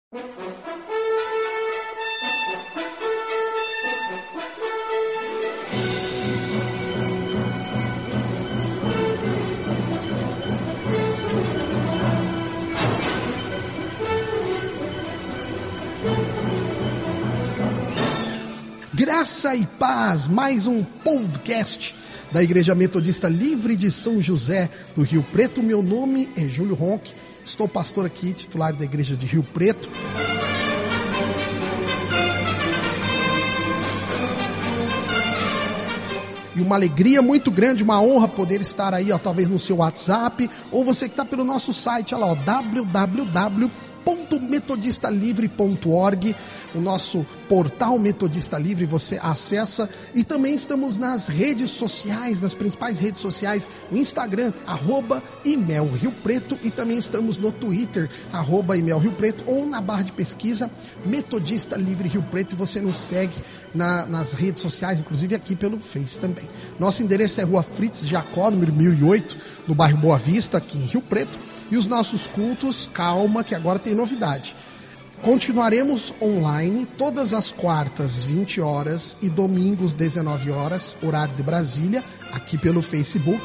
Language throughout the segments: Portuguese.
Graça e paz, mais um podcast da Igreja Metodista Livre de São José do Rio Preto. Meu nome é Júlio Ronck, estou pastor aqui, titular da Igreja de Rio Preto. E uma alegria muito grande, uma honra poder estar aí, talvez no seu WhatsApp, ou você que está pelo nosso site, www.metodistalivre.org, o nosso portal Metodista Livre, você acessa. E também estamos nas redes sociais, nas principais redes sociais, o Instagram, @ImelRioPreto, e também estamos no Twitter, @ImelRioPreto, ou na barra de pesquisa Metodista Livre Rio Preto, e você nos segue nas redes sociais, inclusive aqui pelo Face também. Nosso endereço é Rua Fritz Jacó, número 1008, no bairro Boa Vista, aqui em Rio Preto. E os nossos cultos, calma que agora tem novidade. Continuaremos online todas as quartas, 20 horas, e domingos, 19 horas, horário de Brasília, aqui pelo Facebook.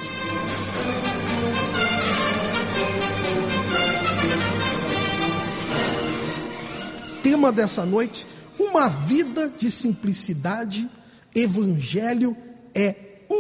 Tema dessa noite: uma vida de simplicidade, evangelho é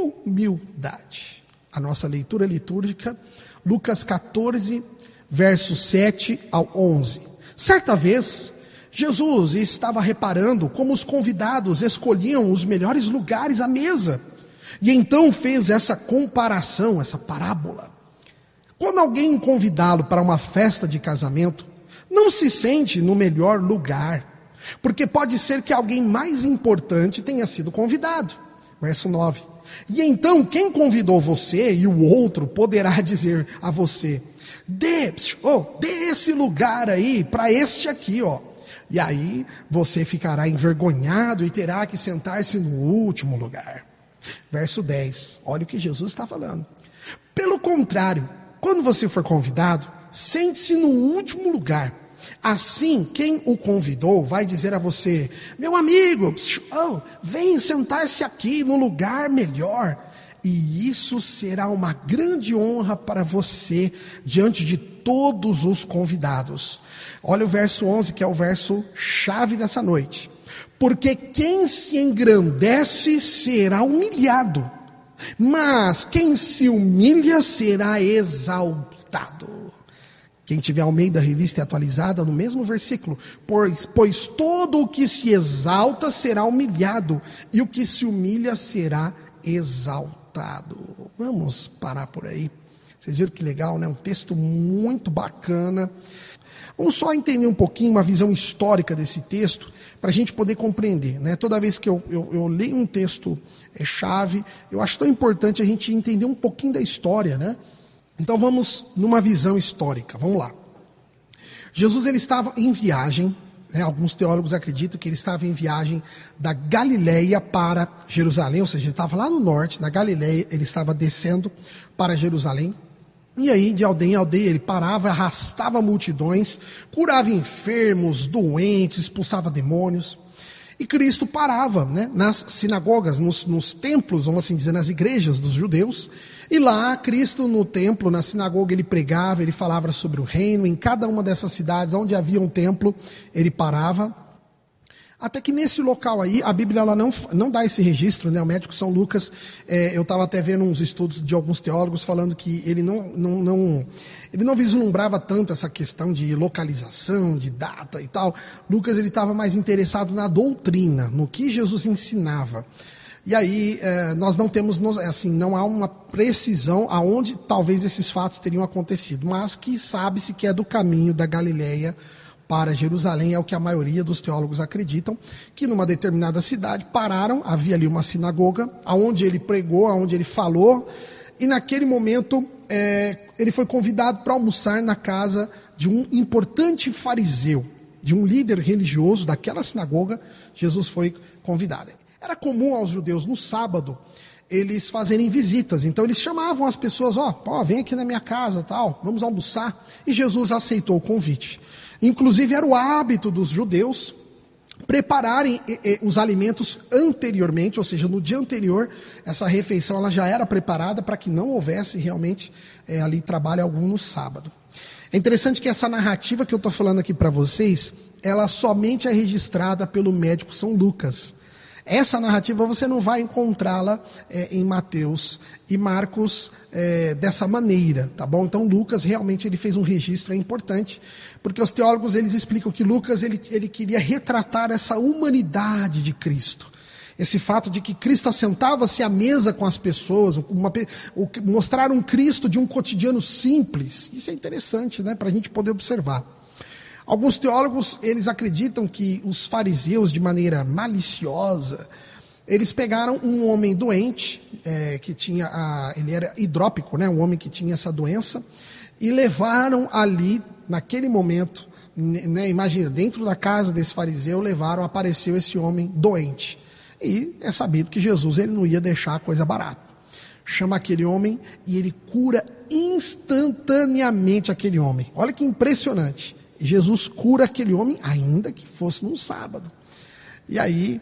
humildade. A nossa leitura litúrgica, Lucas 14, versos 7 ao 11. Certa vez, Jesus estava reparando como os convidados escolhiam os melhores lugares à mesa. E então fez essa comparação, essa parábola. Quando alguém convidá-lo para uma festa de casamento, não se sente no melhor lugar, porque pode ser que alguém mais importante tenha sido convidado. Verso 9. E então quem convidou você e o outro poderá dizer a você: dê esse lugar aí para este aqui, ó. E aí você ficará envergonhado e terá que sentar-se no último lugar. Verso 10, olha o que Jesus está falando. Pelo contrário, quando você for convidado, sente-se no último lugar. Assim, quem o convidou vai dizer a você: meu amigo, vem sentar-se aqui no lugar melhor. E isso será uma grande honra para você diante de todos os convidados. Olha o verso 11, que é o verso chave dessa noite. Porque quem se engrandece será humilhado, mas quem se humilha será exaltado. Quem tiver Almeida Revista e Atualizada, no mesmo versículo: pois todo o que se exalta será humilhado, e o que se humilha será exaltado. Vamos parar por aí. Vocês viram que legal, né? Um texto muito bacana. Vamos só entender um pouquinho, uma visão histórica desse texto, para a gente poder compreender, né? Toda vez que eu leio um texto chave, eu acho tão importante a gente entender um pouquinho da história, né? Então vamos numa visão histórica, vamos lá. Jesus, ele estava em viagem, né? Alguns teólogos acreditam que ele estava em viagem da Galileia para Jerusalém, ou seja, ele estava lá no norte, na Galileia, ele estava descendo para Jerusalém. E aí, de aldeia em aldeia, ele parava, arrastava multidões, curava enfermos, doentes, expulsava demônios. E Cristo parava, né, nas sinagogas, nos templos, vamos assim dizer, nas igrejas dos judeus. E lá, Cristo no templo, na sinagoga, ele pregava, ele falava sobre o reino. Em cada uma dessas cidades onde havia um templo, ele parava. Até que nesse local aí, a Bíblia ela não dá esse registro, né? O médico São Lucas, eu estava até vendo uns estudos de alguns teólogos falando que ele não vislumbrava tanto essa questão de localização, de data e tal. Lucas, ele estava mais interessado na doutrina, no que Jesus ensinava. E aí, nós não temos, assim, não há uma precisão aonde talvez esses fatos teriam acontecido, mas que sabe-se que é do caminho da Galileia para Jerusalém, é o que a maioria dos teólogos acreditam, que numa determinada cidade pararam, havia ali uma sinagoga, aonde ele pregou, aonde ele falou, e naquele momento ele foi convidado para almoçar na casa de um importante fariseu, de um líder religioso daquela sinagoga. Jesus foi convidado. Era comum aos judeus, no sábado, eles fazerem visitas. Então eles chamavam as pessoas: vem aqui na minha casa, tal, vamos almoçar. E Jesus aceitou o convite. Inclusive era o hábito dos judeus prepararem os alimentos anteriormente, ou seja, no dia anterior, essa refeição ela já era preparada para que não houvesse realmente ali trabalho algum no sábado. É interessante que essa narrativa que eu estou falando aqui para vocês, ela somente é registrada pelo médico São Lucas. Essa narrativa você não vai encontrá-la em Mateus e Marcos dessa maneira, tá bom? Então Lucas realmente ele fez um registro importante, porque os teólogos eles explicam que Lucas ele queria retratar essa humanidade de Cristo. Esse fato de que Cristo assentava-se à mesa com as pessoas, mostrar um Cristo de um cotidiano simples. Isso é interessante, né, para a gente poder observar. Alguns teólogos, eles acreditam que os fariseus, de maneira maliciosa, eles pegaram um homem doente, que tinha, ele era hidrópico, né, um homem que tinha essa doença, e levaram ali, naquele momento, né, imagina, dentro da casa desse fariseu, apareceu esse homem doente. E é sabido que Jesus ele não ia deixar a coisa barata. Chama aquele homem e ele cura instantaneamente aquele homem. Olha que impressionante. Jesus cura aquele homem, ainda que fosse num sábado. E aí,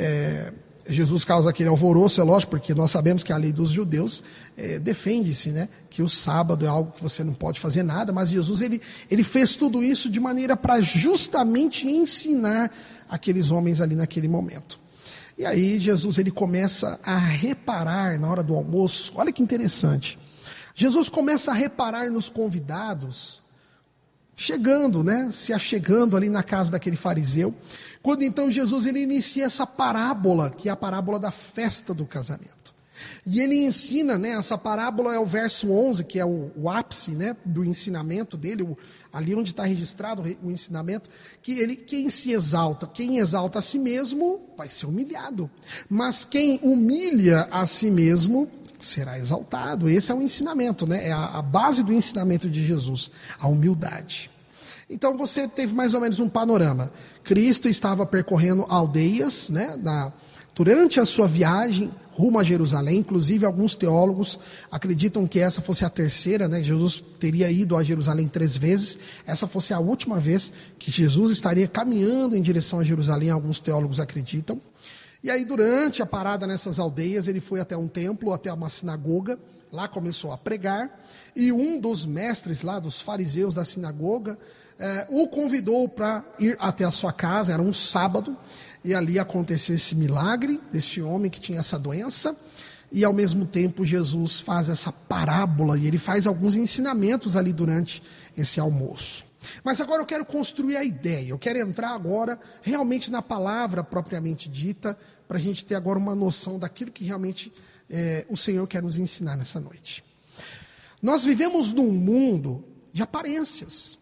Jesus causa aquele alvoroço, é lógico, porque nós sabemos que a lei dos judeus defende-se, né, que o sábado é algo que você não pode fazer nada, mas Jesus ele fez tudo isso de maneira para justamente ensinar aqueles homens ali naquele momento. E aí Jesus ele começa a reparar na hora do almoço, olha que interessante. Jesus começa a reparar nos convidados, chegando, né, se achegando ali na casa daquele fariseu, quando então Jesus ele inicia essa parábola, que é a parábola da festa do casamento. E ele ensina, né, essa parábola é o verso 11, que é o ápice, né, do ensinamento dele, ali onde está registrado o ensinamento, que quem se exalta, quem exalta a si mesmo, vai ser humilhado. Mas quem humilha a si mesmo, será exaltado. Esse é o ensinamento, né? É a base do ensinamento de Jesus, a humildade. Então você teve mais ou menos um panorama. Cristo estava percorrendo aldeias, né, durante a sua viagem rumo a Jerusalém. Inclusive alguns teólogos acreditam que essa fosse a terceira, né? Jesus teria ido a Jerusalém 3 vezes. Essa fosse a última vez que Jesus estaria caminhando em direção a Jerusalém, alguns teólogos acreditam. E aí durante a parada nessas aldeias, ele foi até um templo, até uma sinagoga, lá começou a pregar, e um dos mestres lá, dos fariseus da sinagoga, o convidou para ir até a sua casa, era um sábado, e ali aconteceu esse milagre desse homem que tinha essa doença, e ao mesmo tempo Jesus faz essa parábola, e ele faz alguns ensinamentos ali durante esse almoço. Mas agora eu quero construir a ideia, eu quero entrar agora realmente na palavra propriamente dita, para a gente ter agora uma noção daquilo que realmente o Senhor quer nos ensinar nessa noite. Nós vivemos num mundo de aparências.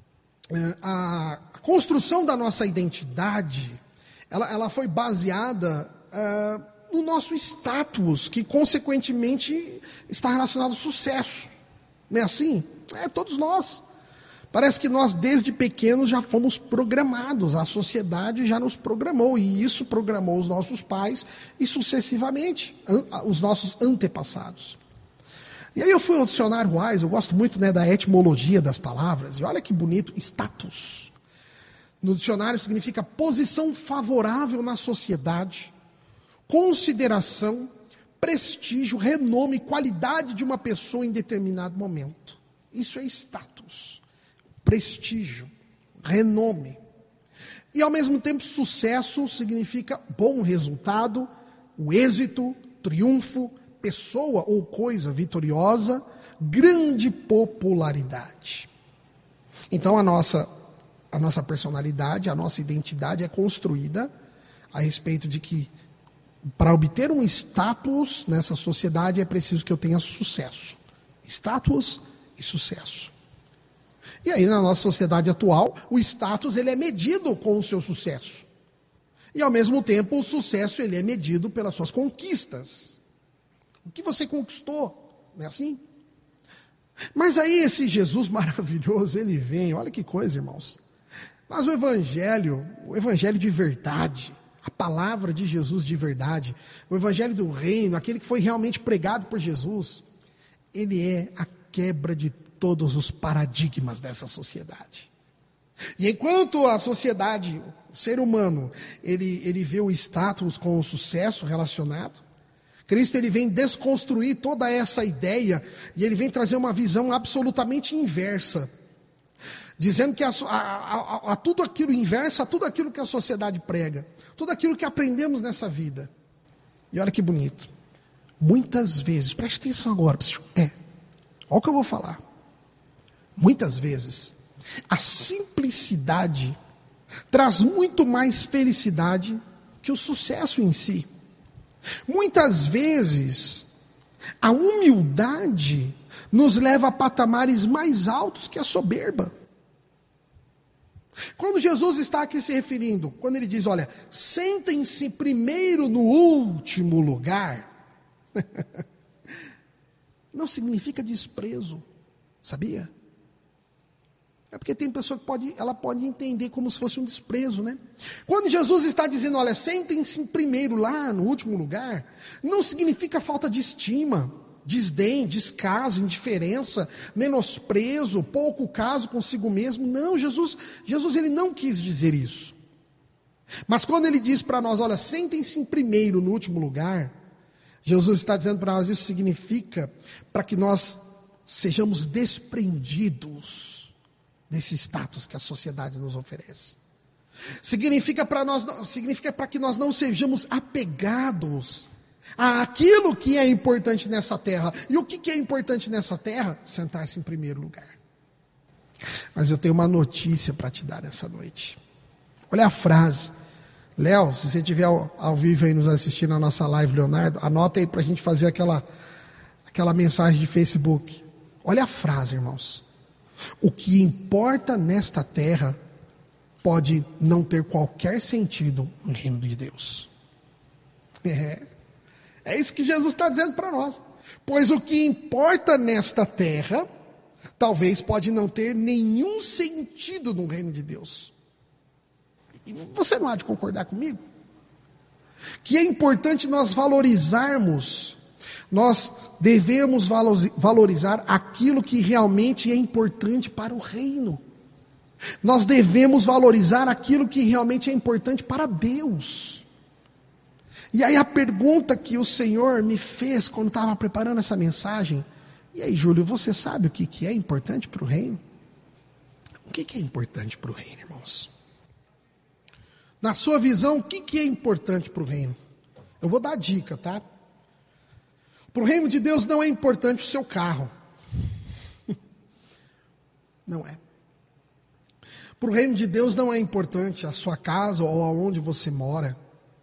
A construção da nossa identidade, ela foi baseada no nosso status, que consequentemente está relacionado ao sucesso. Não é assim? Todos nós. Parece que nós desde pequenos já fomos programados, a sociedade já nos programou, e isso programou os nossos pais e sucessivamente os nossos antepassados. E aí eu fui ao dicionário Wise, eu gosto muito, né, da etimologia das palavras, e olha que bonito, status. No dicionário significa posição favorável na sociedade, consideração, prestígio, renome, qualidade de uma pessoa em determinado momento. Isso é status, prestígio, renome. E ao mesmo tempo sucesso significa bom resultado, o êxito, triunfo, pessoa ou coisa vitoriosa, grande popularidade. Então a nossa personalidade, a nossa identidade é construída a respeito de que para obter um status nessa sociedade é preciso que eu tenha sucesso. Status e sucesso. E aí na nossa sociedade atual, o status ele é medido com o seu sucesso. E ao mesmo tempo o sucesso ele é medido pelas suas conquistas. O que você conquistou, não é assim? Mas aí esse Jesus maravilhoso, ele vem, olha que coisa, irmãos. Mas o evangelho de verdade, a palavra de Jesus de verdade, o evangelho do reino, aquele que foi realmente pregado por Jesus, ele é a quebra de todos os paradigmas dessa sociedade. E enquanto a sociedade, o ser humano, ele vê o status com o sucesso relacionado, Cristo ele vem desconstruir toda essa ideia e ele vem trazer uma visão absolutamente inversa, dizendo que a tudo aquilo inverso, a tudo aquilo que a sociedade prega, tudo aquilo que aprendemos nessa vida. E olha que bonito. Muitas vezes, preste atenção agora, olha o que eu vou falar. Muitas vezes, a simplicidade traz muito mais felicidade que o sucesso em si. Muitas vezes, a humildade nos leva a patamares mais altos que a soberba. Quando Jesus está aqui se referindo, quando ele diz, olha, sentem-se primeiro no último lugar, não significa desprezo, sabia? É porque tem pessoa que ela pode entender como se fosse um desprezo, né? Quando Jesus está dizendo, olha, sentem-se primeiro lá no último lugar, não significa falta de estima, desdém, descaso, indiferença, menosprezo, pouco caso consigo mesmo. Não, Jesus ele não quis dizer isso. Mas quando ele diz para nós, olha, sentem-se primeiro no último lugar, Jesus está dizendo para nós, isso significa para que nós sejamos desprendidos desse status que a sociedade nos oferece. Significa para que nós não sejamos apegados àquilo que é importante nessa terra. E o que é importante nessa terra? Sentar-se em primeiro lugar. Mas eu tenho uma notícia para te dar nessa noite. Olha a frase. Léo, se você estiver ao vivo aí nos assistindo na nossa live, Leonardo, anota aí para a gente fazer aquela mensagem de Facebook. Olha a frase, irmãos. O que importa nesta terra pode não ter qualquer sentido no reino de Deus. É isso que Jesus está dizendo para nós. Pois o que importa nesta terra, talvez pode não ter nenhum sentido no reino de Deus. E você não há de concordar comigo? Que é importante nós valorizarmos, nós devemos valorizar aquilo que realmente é importante para o reino. Nós devemos valorizar aquilo que realmente é importante para Deus. E aí a pergunta que o Senhor me fez quando estava preparando essa mensagem, e aí, Júlio, você sabe o que é importante para o reino? O que é importante para o reino, irmãos? Na sua visão, o que é importante para o reino? Eu vou dar a dica, tá? Para o reino de Deus não é importante o seu carro. Não é. Para o reino de Deus não é importante a sua casa ou aonde você mora.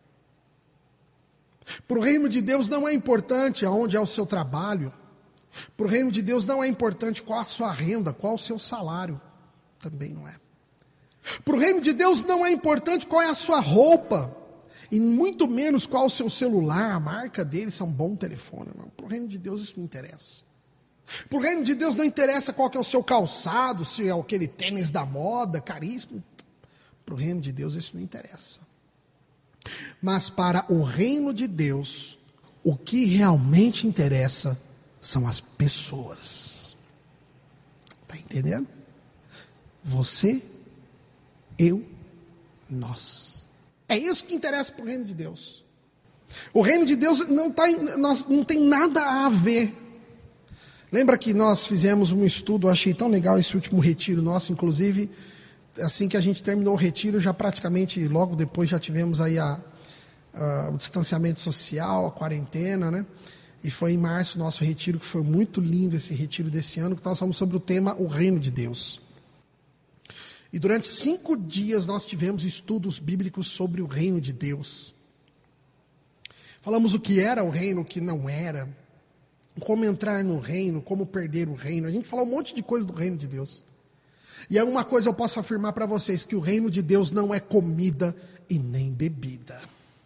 Para o reino de Deus não é importante aonde é o seu trabalho. Para o reino de Deus não é importante qual a sua renda, qual o seu salário. Também não é. Para o reino de Deus não é importante qual é a sua roupa. E muito menos qual o seu celular, a marca dele, se é um bom telefone. Para o reino de Deus isso não interessa. Para o reino de Deus não interessa qual que é o seu calçado, se é aquele tênis da moda, caríssimo. Para o reino de Deus isso não interessa. Mas para o reino de Deus, o que realmente interessa são as pessoas. Está entendendo? Você, eu, nós. É isso que interessa para o reino de Deus. O reino de Deus não tem nada a ver. Lembra que nós fizemos um estudo, eu achei tão legal esse último retiro nosso, inclusive, assim que a gente terminou o retiro, já praticamente logo depois já tivemos aí o distanciamento social, a quarentena, né? E foi em março o nosso retiro, que foi muito lindo esse retiro desse ano, que nós falamos sobre o tema O Reino de Deus. E durante 5 dias nós tivemos estudos bíblicos sobre o reino de Deus. Falamos o que era o reino, o que não era, como entrar no reino, como perder o reino. A gente falou um monte de coisa do reino de Deus. E é uma coisa eu posso afirmar para vocês, que o reino de Deus não é comida e nem bebida.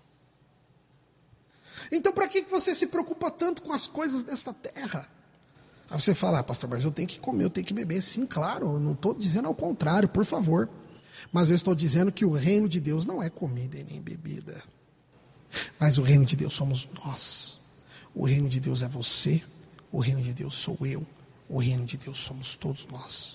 Então para que você se preocupa tanto com as coisas desta terra? Aí você fala, pastor, mas eu tenho que comer, eu tenho que beber. Sim, claro, eu não estou dizendo ao contrário, por favor. Mas eu estou dizendo que o reino de Deus não é comida e nem bebida. Mas o reino de Deus somos nós. O reino de Deus é você. O reino de Deus sou eu. O reino de Deus somos todos nós.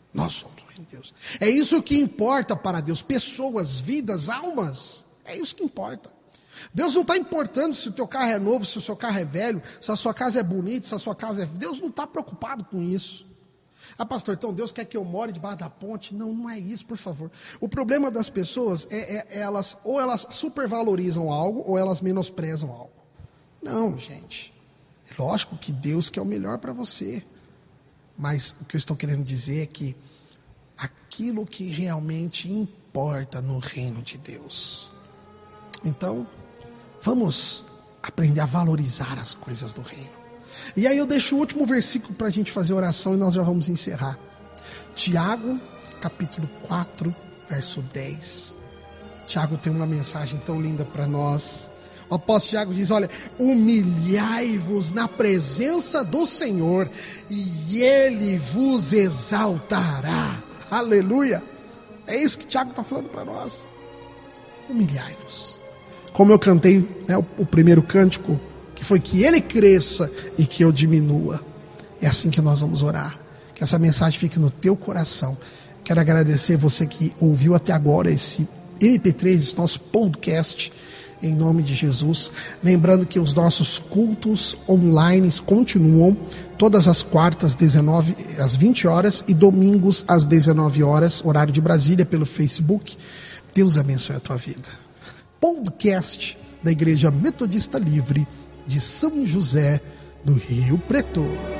Nós somos o reino de Deus. É isso que importa para Deus. Pessoas, vidas, almas. É isso que importa. Deus não está importando se o teu carro é novo, se o seu carro é velho, se a sua casa é bonita, se a sua casa é... Deus não está preocupado com isso. Ah, pastor, então Deus quer que eu more debaixo da ponte? Não, não é isso, por favor. O problema das pessoas é elas supervalorizam algo ou elas menosprezam algo. Não, gente. É lógico que Deus quer o melhor para você. Mas o que eu estou querendo dizer é que aquilo que realmente importa no reino de Deus. Então, vamos aprender a valorizar as coisas do reino. E aí eu deixo o último versículo para a gente fazer oração e nós já vamos encerrar. Tiago, capítulo 4, verso 10. Tiago tem uma mensagem tão linda para nós. O apóstolo Tiago diz, olha, humilhai-vos na presença do Senhor e Ele vos exaltará. Aleluia! É isso que Tiago está falando para nós. Humilhai-vos. Como eu cantei, né, o primeiro cântico, que foi que Ele cresça e que eu diminua. É assim que nós vamos orar. Que essa mensagem fique no teu coração. Quero agradecer você que ouviu até agora esse MP3, esse nosso podcast, em nome de Jesus. Lembrando que os nossos cultos online continuam todas as quartas, às 20 horas e domingos às 19 horas, horário de Brasília, pelo Facebook. Deus abençoe a tua vida. Podcast da Igreja Metodista Livre de São José do Rio Preto.